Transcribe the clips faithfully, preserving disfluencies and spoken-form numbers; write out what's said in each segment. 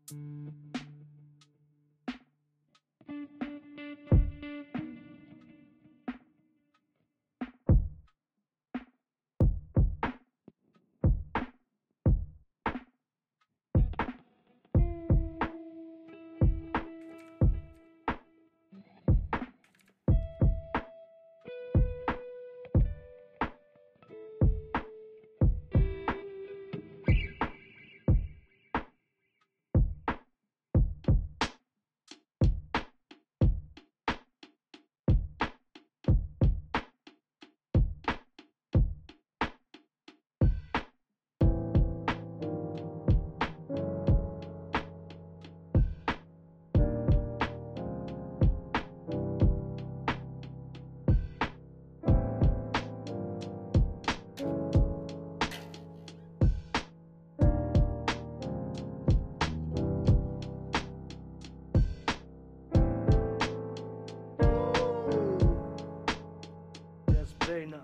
Bena.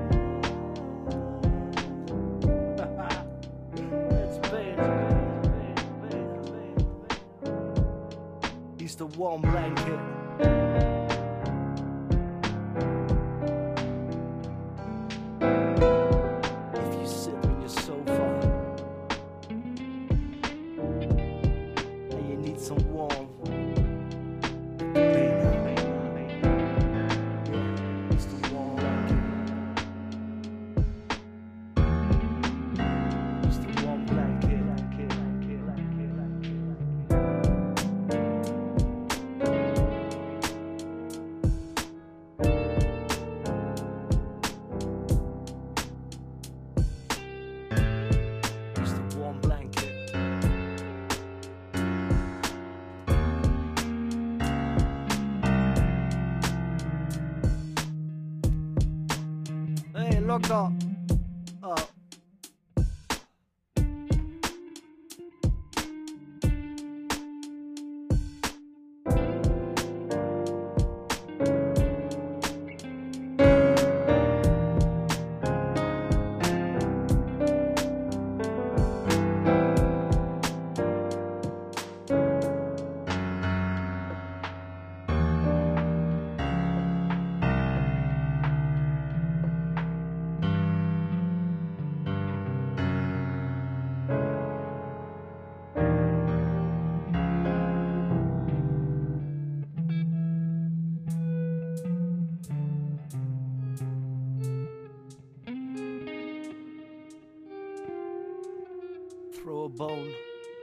It's Bena. He's the warm blanket. If you sit on your sofa and you need some warmth, locked up. Oh. Throw a bone.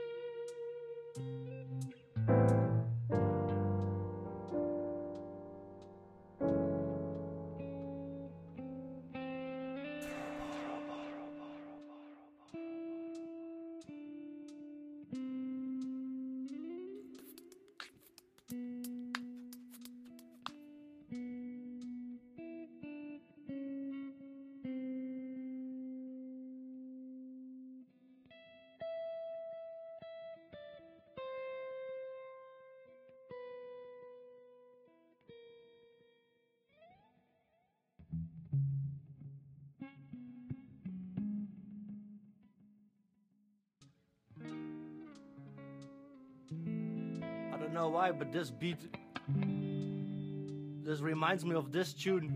I don't know why, but this beat, this reminds me of this tune.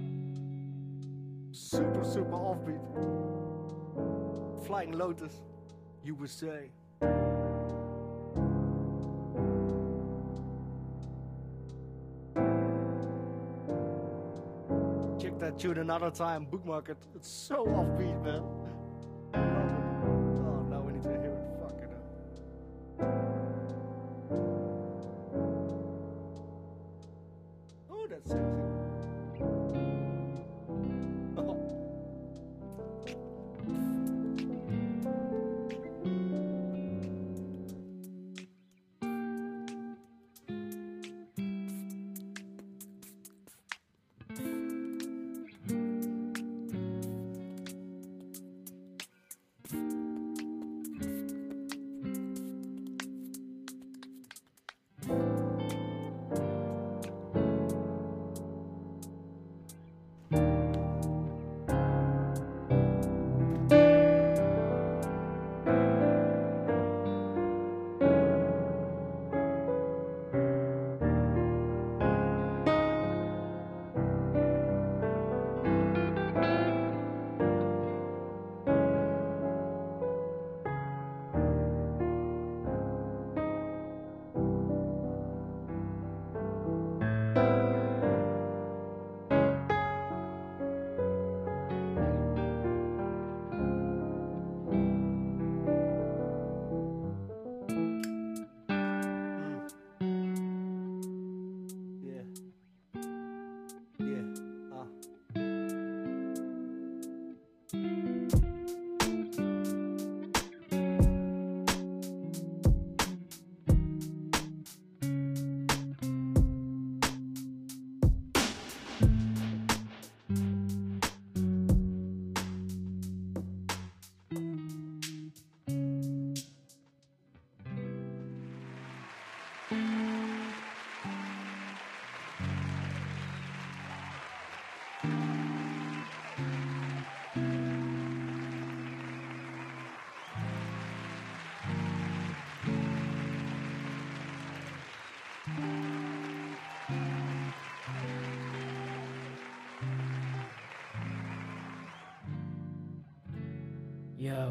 Super, super offbeat. Flying Lotus, U S A. Check that tune another time, bookmark it. It's so offbeat, man. Oh, now we need to hear it. Fuck it up. Oh, that's sexy. Oh. Yo.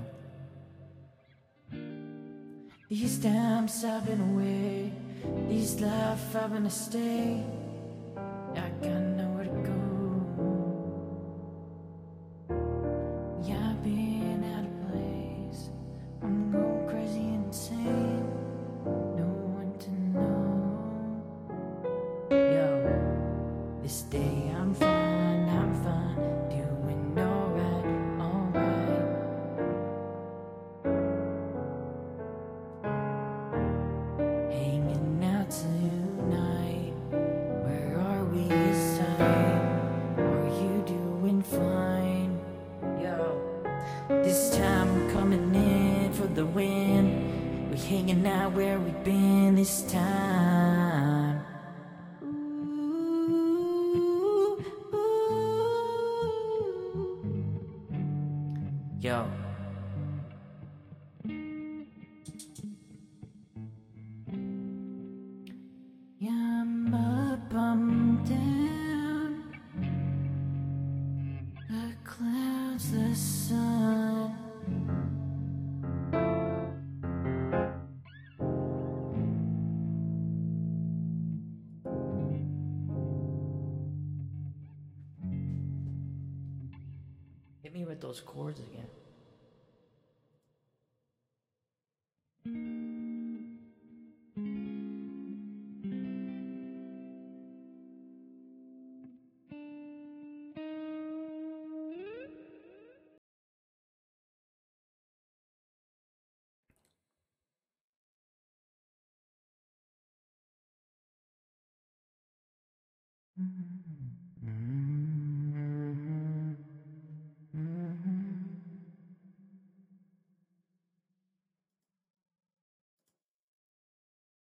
These times I've been away, these life I've been to stay. I got nowhere to go. Yeah, I've been out of place. I'm going crazy and insane. No one to know. Yo, this day I'm fine, I'm fine, doing alright, alright. Hanging out tonight. Where are we this time? Are you doing fine? Yo, this time I'm coming in for the win. We hanging out where we been this time. Ooh, ooh. Yo. Yeah, I'm up, I'm down. The clouds, the sun. Hit me with those chords again. Mm-hmm.